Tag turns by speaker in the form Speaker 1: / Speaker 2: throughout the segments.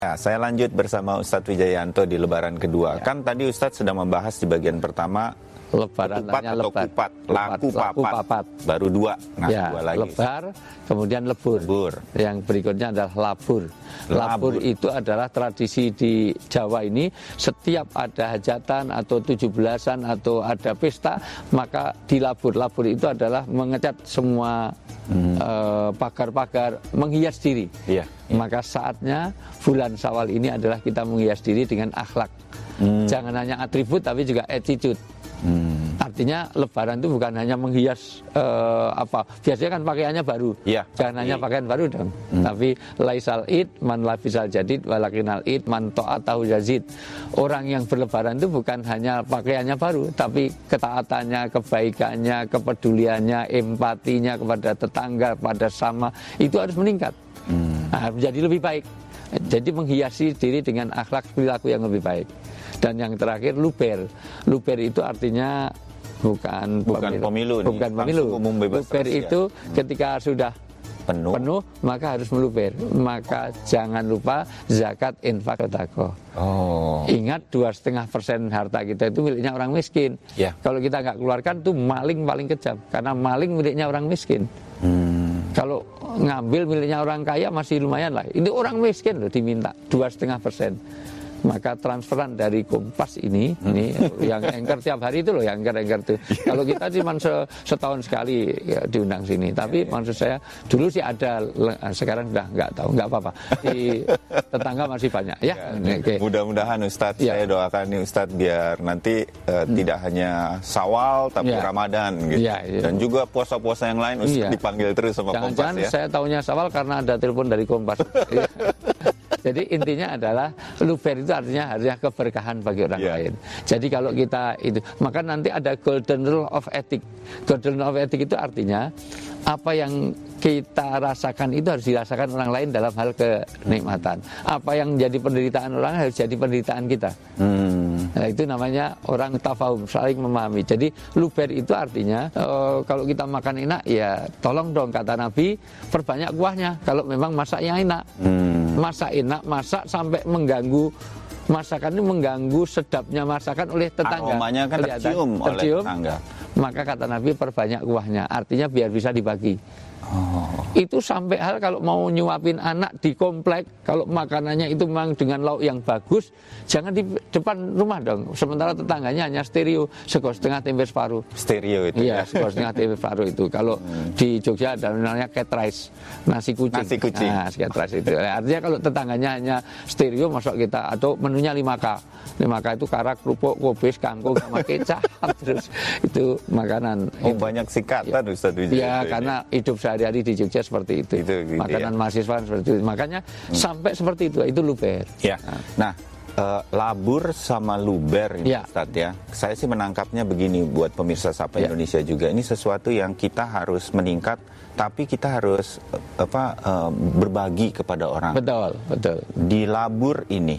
Speaker 1: Ya, saya lanjut bersama Ustadz Wijayanto di Lebaran kedua. Ya. Kan tadi Ustadz sudah membahas di bagian pertama
Speaker 2: Lebaran
Speaker 1: atau kupat, laku papat, baru dua,
Speaker 2: ya, dua lagi. Lebar, kemudian lebur. Yang berikutnya adalah labur. Labur itu adalah tradisi di Jawa ini. Setiap ada hajatan atau 17-an atau ada pesta, maka dilabur. Labur itu adalah mengecat semua pagar-pagar, menghias diri. Ya. Maka saatnya bulan Syawal ini adalah kita menghias diri dengan akhlak. Jangan hanya atribut tapi juga attitude. Artinya Lebaran itu bukan hanya menghias biasanya kan pakaiannya baru, ya, jangan hanya pakaian baru dong. Tapi laisal id man labisal jadid walakinal id man ta'atahu yazid. Orang yang berlebaran itu bukan hanya pakaiannya baru, tapi ketaatannya, kebaikannya, kepeduliannya, empatinya kepada tetangga, pada sama itu harus meningkat. Menjadi lebih baik. Jadi menghiasi diri dengan akhlak perilaku yang lebih baik. Dan yang terakhir luber. Luber itu artinya bukan pemilu. Luber itu ketika sudah penuh maka harus meluber. Maka jangan lupa zakat, infak, sedekah. Ingat 2,5% harta kita itu miliknya orang miskin. Ya. Kalau kita nggak keluarkan itu maling paling kejam. Karena maling miliknya orang miskin. Kalau ngambil miliknya orang kaya masih lumayan lah. Ini orang miskin loh diminta 2,5%. Maka transferan dari Kompas ini yang anchor tiap hari itu loh, yang anchor itu. Kalau kita cuma setahun sekali ya, diundang sini. Tapi maksud saya dulu sih ada, sekarang sudah nggak tahu, nggak apa-apa. Di tetangga masih banyak. Ya.
Speaker 1: Okay. Mudah-mudahan Ustadz, saya doakan nih Ustadz biar nanti tidak hanya Syawal tapi Ramadan gitu. Dan juga puasa-puasa yang lain Ustadz dipanggil terus sama Kompas.
Speaker 2: Jangan-jangan saya taunya Syawal karena ada telepon dari Kompas. Jadi intinya adalah luber itu artinya keberkahan bagi orang lain. Jadi kalau kita itu, maka nanti ada golden rule of ethic. Golden rule of ethic itu artinya apa yang kita rasakan itu harus dirasakan orang lain dalam hal kenikmatan. Apa yang jadi penderitaan orang harus jadi penderitaan kita. Nah, itu namanya orang tafahum, saling memahami. Jadi luber itu artinya kalau kita makan enak ya tolong dong kata Nabi perbanyak kuahnya. Kalau memang masaknya enak. Masak enak, masak sampai mengganggu masakan ini, mengganggu sedapnya masakan oleh tetangga.
Speaker 1: Aromanya kan tercium oleh tetangga.
Speaker 2: Maka kata Nabi perbanyak kuahnya, artinya biar bisa dibagi. Itu sampai hal kalau mau nyuapin anak di komplek, kalau makanannya itu memang dengan lauk yang bagus, jangan di depan rumah dong. Sementara tetangganya hanya stereo, sego setengah tempe separuh.
Speaker 1: Stereo itu?
Speaker 2: Iya, sego setengah tempe separuh itu. Kalau di Jogja ada namanya cat rice, nasi kucing.
Speaker 1: Nasi kucing.
Speaker 2: Nah, cat rice itu. Artinya kalau tetangganya hanya stereo, masuk kita, atau menunya 5K. 5K itu karak, kerupuk, kubis, kangkung, sama kecap. Terus itu makanan.
Speaker 1: Banyak singkatan Ustadz Wijaya.
Speaker 2: Iya, karena hidup sehari-hari di Jogja seperti itu. Makanan mahasiswa seperti itu. Makanya sampai seperti itu luber.
Speaker 1: Ya. Nah, labur sama luber ini Ustadz ya. Saya sih menangkapnya begini buat pemirsa Sapa Indonesia juga. Ini sesuatu yang kita harus meningkat, tapi kita harus berbagi kepada orang.
Speaker 2: Betul.
Speaker 1: Di labur ini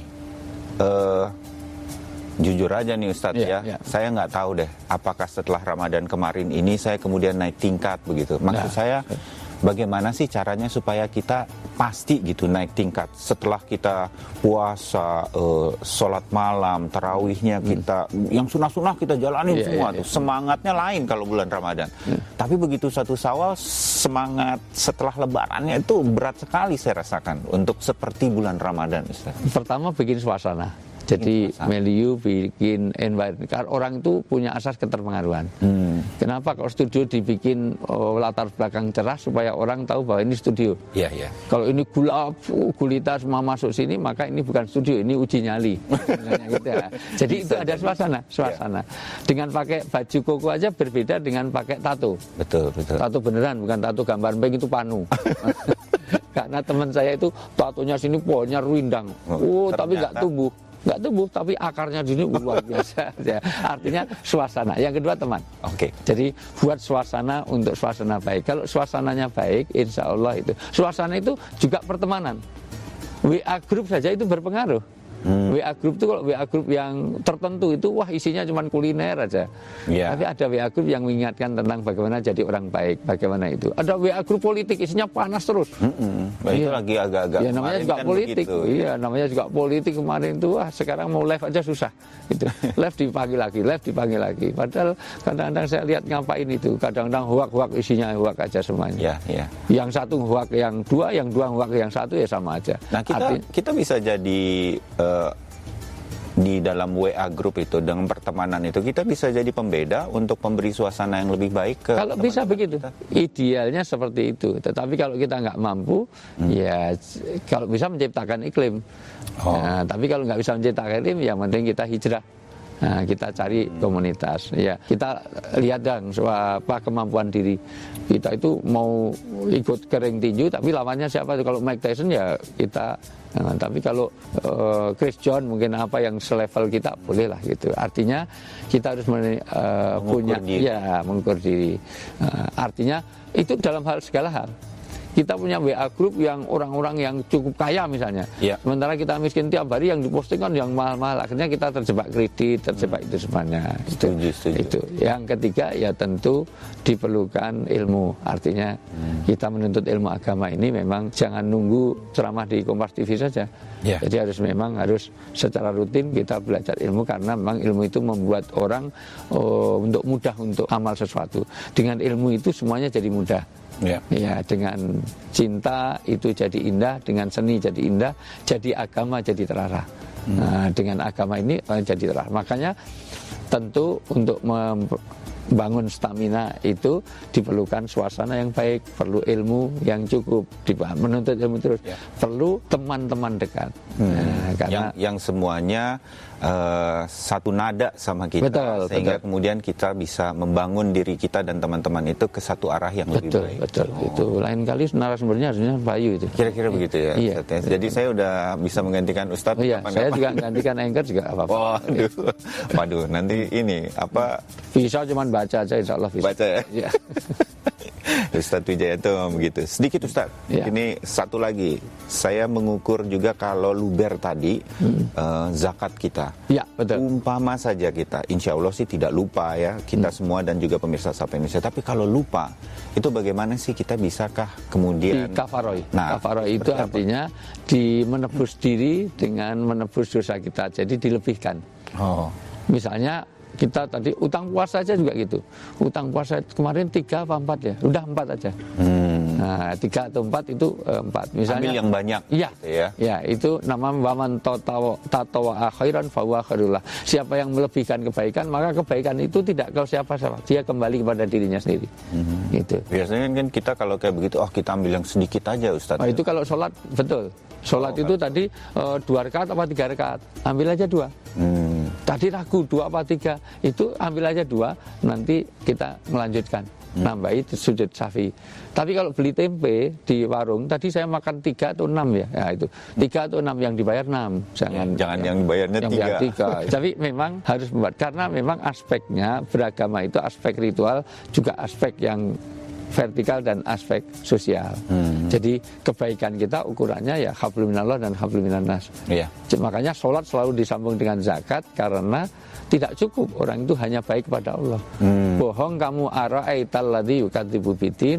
Speaker 1: jujur aja nih Ustadz saya nggak tahu deh apakah setelah Ramadan kemarin ini saya kemudian naik tingkat begitu. Maksud saya bagaimana sih caranya supaya kita pasti gitu naik tingkat setelah kita puasa, sholat malam, tarawihnya kita yang sunah-sunah kita jalanin semua tuh. Semangatnya lain kalau bulan Ramadan. Tapi begitu satu Syawal semangat setelah lebarannya itu berat sekali saya rasakan untuk seperti bulan Ramadan Ustaz.
Speaker 2: Pertama bikin suasana. Jadi milieu, bikin environment. Orang itu punya asas keterpengaruhan. Kenapa kalau studio dibikin latar belakang cerah supaya orang tahu bahwa ini studio. Kalau ini gulita semua masuk sini, maka ini bukan studio, ini uji nyali. Gitu ya. Jadi itu ada suasana. Dengan pakai baju koko aja berbeda dengan pakai tato.
Speaker 1: Betul.
Speaker 2: Tato beneran, bukan tato gambar pink itu panu. Karena teman saya itu tatonya sini pohonnya rindang. Tapi nggak tumbuh, tapi akarnya di sini luar biasa. Artinya suasana. Yang kedua teman. Jadi buat suasana untuk suasana baik. Kalau suasananya baik, insya Allah itu. Suasana itu juga pertemanan. WA grup saja itu berpengaruh. WA group itu kalau WA group yang tertentu itu wah isinya cuma kuliner aja. Tapi ada WA group yang mengingatkan tentang bagaimana jadi orang baik, bagaimana itu. Ada WA group politik isinya panas terus.
Speaker 1: Itu lagi agak-agak.
Speaker 2: Ya namanya juga kan politik. Begitu, iya, namanya juga politik kemarin itu wah sekarang mau live aja susah. Gitu. Live dipanggil lagi. Padahal kadang-kadang saya lihat ngapain itu. Kadang-kadang hoak isinya hoak aja semuanya. Yang satu hoak yang dua hoak yang satu ya sama aja.
Speaker 1: Nah kita bisa jadi di dalam WA group itu dengan pertemanan itu kita bisa jadi pembeda untuk memberi suasana yang lebih baik ke
Speaker 2: kalau bisa begitu kita. Idealnya seperti itu, tetapi kalau kita nggak mampu ya kalau bisa menciptakan iklim. Nah, tapi kalau nggak bisa menciptakan iklim yang penting kita hijrah. Nah, kita cari komunitas, ya kita lihat dong apa kemampuan diri kita itu mau ikut kering tinju, tapi lawannya siapa? Kalau Mike Tyson ya kita. Nah, tapi kalau Chris John mungkin apa yang selevel kita bolehlah gitu. Artinya kita harus mengukur diri. Artinya itu dalam segala hal. Kita punya WA group yang orang-orang yang cukup kaya misalnya. Sementara kita miskin tiap hari yang diposting kan yang mahal-mahal. Akhirnya kita terjebak kredit, terjebak itu semuanya. Itu. Yang ketiga ya tentu diperlukan ilmu. Artinya kita menuntut ilmu agama ini memang jangan nunggu ceramah di Kompas TV saja. Jadi harus secara rutin kita belajar ilmu karena memang ilmu itu membuat orang untuk mudah untuk amal sesuatu. Dengan ilmu itu semuanya jadi mudah. Ya, dengan cinta itu jadi indah, dengan seni jadi indah, jadi agama jadi terarah. Nah, dengan agama ini jadi terarah. Makanya tentu untuk membangun stamina itu diperlukan suasana yang baik, perlu ilmu yang cukup, menuntut ilmu terus, perlu teman-teman dekat. Nah, karena
Speaker 1: yang semuanya satu nada sama kita, sehingga kemudian kita bisa membangun diri kita dan teman-teman itu ke satu arah yang lebih baik.
Speaker 2: Itu lain kali narasumbernya harusnya Bayu itu.
Speaker 1: Kira-kira begitu ya. Jadi saya udah bisa menggantikan Ustadz.
Speaker 2: Saya juga gantikan anchor juga apa-apa.
Speaker 1: Waduh, nanti ini apa?
Speaker 2: Bisa cuman baca aja, insya Allah bisa.
Speaker 1: Baca ya. Ustadz Wijayanto begitu. Sedikit Ustadz, ini satu lagi. Saya mengukur juga kalau luber tadi zakat kita.
Speaker 2: Betul.
Speaker 1: Umpama saja kita, insya Allah sih tidak lupa ya kita semua dan juga pemirsa Sapa Indonesia. Tapi kalau lupa, itu bagaimana sih kita bisakah kemudian
Speaker 2: di kafaroi? Nah, kafaroi itu artinya menebus diri dengan menebus dosa kita. Jadi dilebihkan. Misalnya kita tadi utang puasa aja juga gitu. Utang puasa kemarin 3 apa 4 ya? Udah 4 aja. Nah, 3 atau 4 itu 4. Misalnya
Speaker 1: ambil yang banyak.
Speaker 2: Ya, itu nama waman tatawa khairan fa huwa khairullah. Siapa yang melebihkan kebaikan, maka kebaikan itu tidak ke siapa-siapa. Dia kembali kepada dirinya sendiri. Gitu.
Speaker 1: Biasanya kan kita kalau kayak begitu, kita ambil yang sedikit aja Ustaz.
Speaker 2: Itu kalau sholat, betul. Sholat itu tadi 2 rakaat apa 3 rakaat? Ambil aja 2. Tadi ragu 2 apa 3, itu ambil aja 2, nanti kita melanjutkan. Nambahi sujud syafi'i. Tapi kalau beli tempe di warung, tadi saya makan 3 atau 6 ya, itu 3 atau 6 yang dibayar 6.
Speaker 1: Jangan yang dibayarnya 3.
Speaker 2: Tapi memang harus membuat, karena memang aspeknya beragama itu aspek ritual, juga aspek yang vertikal dan aspek sosial. Jadi kebaikan kita ukurannya ya hablum minallah dan hablum minannas. Makanya sholat selalu disambung dengan zakat karena tidak cukup orang itu hanya baik kepada Allah. Bohong kamu ara'aital ladzi yukadzibu bidin.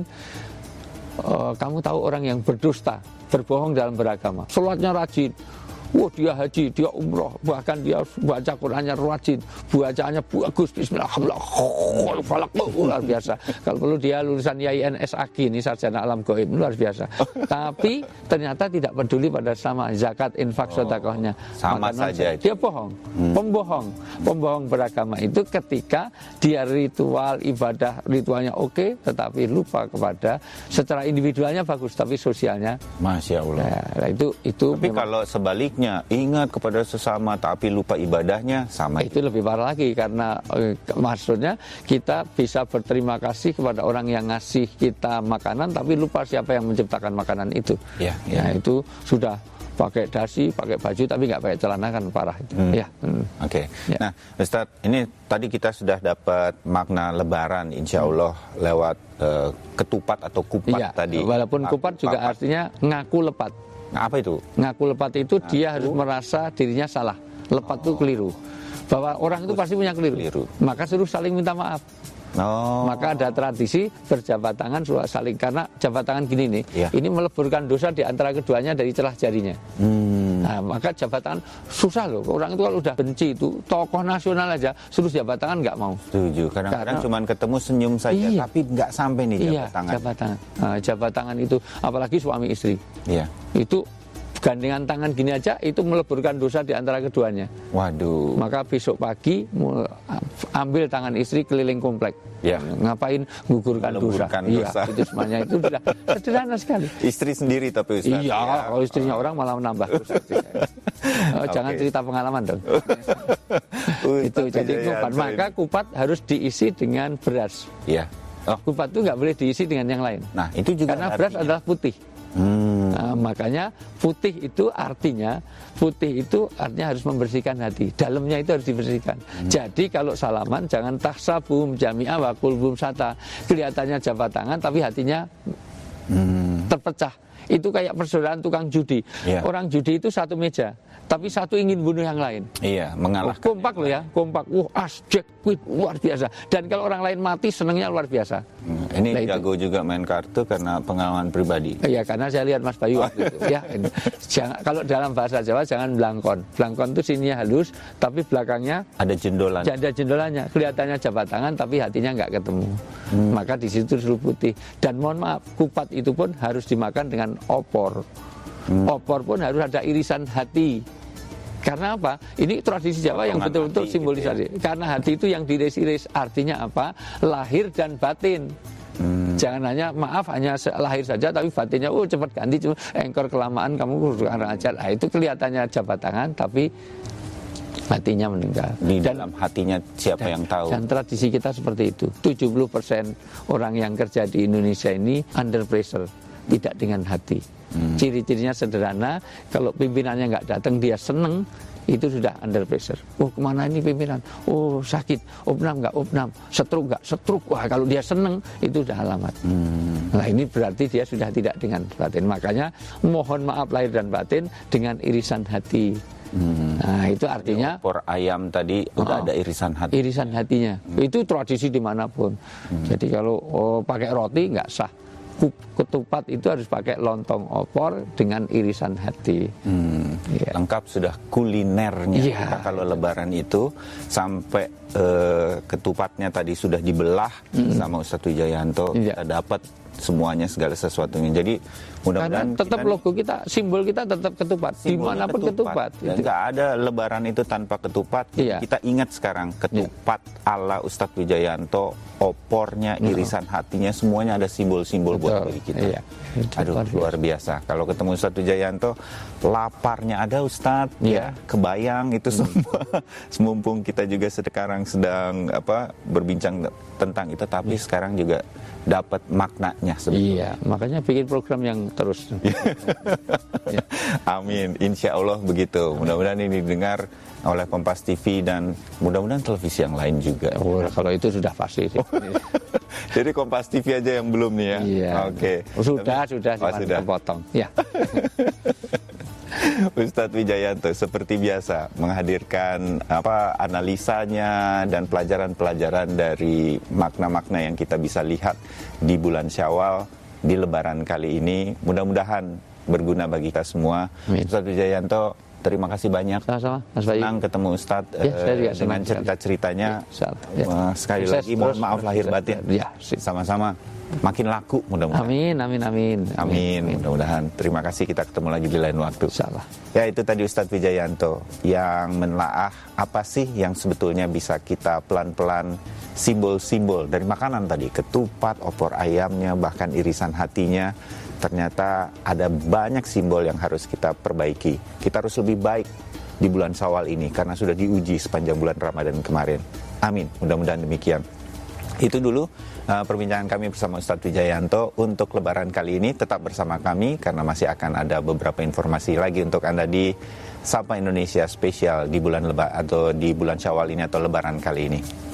Speaker 2: Kamu tahu orang yang berdusta, berbohong dalam beragama. Sholatnya rajin. Dia haji, dia umroh, bahkan dia baca Qurannya rajin, bacaannya bagus, bismillahirrahmanirrahim, luar biasa. Kalau perlu dia lulusan IAIN SAG, ini sarjana alam gaib, luar biasa. Tapi ternyata tidak peduli pada sama zakat, infak, sedekahnya.
Speaker 1: Sama saja.
Speaker 2: Dia bohong, pembohong beragama itu ketika dia ritual ibadah, ritualnya oke, tetapi lupa kepada secara individualnya bagus, tapi sosialnya.
Speaker 1: Masya Allah.
Speaker 2: Nah, itu. Tapi
Speaker 1: kalau sebaliknya ingat kepada sesama tapi lupa ibadahnya, sama
Speaker 2: itu lebih parah lagi karena maksudnya kita bisa berterima kasih kepada orang yang ngasih kita makanan tapi lupa siapa yang menciptakan makanan itu. Nah, itu sudah pakai dasi, pakai baju tapi nggak pakai celana kan parah itu.
Speaker 1: Oke. Nah, Ustaz, ini tadi kita sudah dapat makna Lebaran, insya Allah lewat ketupat atau kupat tadi.
Speaker 2: Walaupun kupat juga artinya ngaku lepat.
Speaker 1: Apa itu?
Speaker 2: Ngaku lepat itu dia harus merasa dirinya salah. Lepat itu keliru. Bahwa orang itu pasti punya keliru. Maka suruh saling minta maaf. Maka ada tradisi berjabat tangan saling, karena jabat tangan gini nih, ini meleburkan dosa di antara keduanya dari celah jarinya. Nah, maka jabat tangan susah loh. Orang itu kalau udah benci itu, tokoh nasional aja suruh jabat tangan nggak mau.
Speaker 1: Setuju. Kadang-kadang cuma ketemu senyum saja, tapi nggak sampai nih jabat tangan.
Speaker 2: Jabat tangan. Nah, jabat tangan itu, apalagi suami istri. Itu gandengan tangan gini aja itu meleburkan dosa di antara keduanya.
Speaker 1: Waduh.
Speaker 2: Maka besok pagi ambil tangan istri keliling komplek. Ngapain gugurkan dosa. Itu semuanya itu sudah sederhana sekali.
Speaker 1: Istri sendiri tapi Ustaz.
Speaker 2: Kalau istrinya orang malah menambah dosa. Jangan cerita pengalaman dong. Itu jadi kupat. Maka kupat harus diisi dengan beras. Kupat itu nggak boleh diisi dengan yang lain.
Speaker 1: Nah, itu juga
Speaker 2: karena beras adalah putih. Nah, makanya putih itu artinya harus membersihkan hati. Dalamnya itu harus dibersihkan. Jadi kalau salaman jangan tahsabum jami'a wa qulbum sata. Kelihatannya jabat tangan tapi hatinya terpecah. Itu kayak persaudaraan tukang judi. Orang judi itu satu meja, tapi satu ingin bunuh yang lain.
Speaker 1: Mengalahkan.
Speaker 2: Kompak loh ya, kompak. As, jack, quit, luar biasa. Dan kalau orang lain mati, senangnya luar biasa.
Speaker 1: Ini jago juga main kartu karena pengalaman pribadi.
Speaker 2: Iya, karena saya lihat Mas Bayu waktu itu. Kalau dalam bahasa Jawa jangan belangkon. Belangkon itu sininya halus, tapi belakangnya
Speaker 1: ada jendolan.
Speaker 2: Ada jendolannya. Kelihatannya jabat tangan, tapi hatinya nggak ketemu. Maka di situ suruh putih. Dan mohon maaf, kupat itu pun harus dimakan dengan opor. Opor pun harus ada irisan hati. Karena apa? Ini tradisi Jawa yang betul-betul simbolisasi. Karena hati itu yang diiris-iris. Artinya apa? Lahir dan batin. Jangan hanya lahir saja, tapi batinnya cepat ganti, engkor kelamaan kamu kurang ajar. Itu kelihatannya jabat tangan, tapi hatinya meninggal.
Speaker 1: Di dalam hatinya siapa yang tahu.
Speaker 2: Dan tradisi kita seperti itu. 70% orang yang kerja di Indonesia ini under pressure, tidak dengan hati. Ciri-cirinya sederhana. Kalau pimpinannya nggak datang, dia seneng, itu sudah under pressure. Kemana ini pimpinan? Sakit, opnam nggak opnam, setruk nggak setruk. Wah, kalau dia seneng, itu sudah alamat. Nah, ini berarti dia sudah tidak dengan batin. Makanya mohon maaf lahir dan batin dengan irisan hati. Nah, itu artinya
Speaker 1: opor ayam tadi udah ada irisan hati.
Speaker 2: Irisan hatinya. Itu tradisi dimanapun. Jadi kalau pakai roti nggak sah. Ketupat itu harus pakai lontong opor dengan irisan hati.
Speaker 1: Lengkap sudah kulinernya. Kita kalau lebaran itu sampai ketupatnya tadi sudah dibelah sama Ustadz Wijayanto, kita dapat semuanya segala sesuatunya. Jadi mudah-mudahan
Speaker 2: tetap logo kita, simbol kita tetap ketupat. Dimanapun ketupat.
Speaker 1: Dan nggak ada lebaran itu tanpa ketupat. Kita ingat sekarang ketupat ala Ustadz Wijayanto, opornya, irisan hatinya, semuanya ada simbol-simbol buat diri kita. Aduh, luar biasa. Kalau ketemu Ustadz Wijayanto, laparnya ada Ustadz, kebayang itu semua. Mumpung kita juga sekarang sedang berbincang tentang itu, tapi sekarang juga dapat maknanya sebetulnya.
Speaker 2: Makanya bikin program yang terus.
Speaker 1: Amin, insya Allah begitu. Mudah-mudahan ini didengar oleh Kompas TV dan mudah-mudahan televisi yang lain juga.
Speaker 2: Kalau itu sudah pasti.
Speaker 1: Jadi Kompas TV aja yang belum nih ya? Oke.
Speaker 2: Sudah kepotong.
Speaker 1: Ustadz Wijayanto seperti biasa menghadirkan analisanya dan pelajaran-pelajaran dari makna-makna yang kita bisa lihat di bulan Syawal di Lebaran kali ini. Mudah-mudahan berguna bagi kita semua. Ustadz Wijayanto, terima kasih banyak.
Speaker 2: Sama-sama, Mas Bayu.
Speaker 1: Senang ketemu Ustadz dengan cerita-ceritanya. Sekali lagi mohon maaf lahir batin. Sama-sama. Makin laku mudah-mudahan.
Speaker 2: Amin.
Speaker 1: Mudah-mudahan. Terima kasih, kita ketemu lagi di lain waktu.
Speaker 2: Insyaallah.
Speaker 1: Ya, itu tadi Ustadz Wijayanto yang menelaah apa sih yang sebetulnya bisa kita pelan-pelan simbol-simbol dari makanan tadi, ketupat, opor ayamnya, bahkan irisan hatinya. Ternyata ada banyak simbol yang harus kita perbaiki. Kita harus lebih baik di bulan Syawal ini karena sudah diuji sepanjang bulan Ramadan kemarin. Amin. Mudah-mudahan demikian. Itu dulu perbincangan kami bersama Ustadz Wijayanto untuk Lebaran kali ini. Tetap bersama kami karena masih akan ada beberapa informasi lagi untuk Anda di Sapa Indonesia spesial di bulan Syawal ini atau Lebaran kali ini.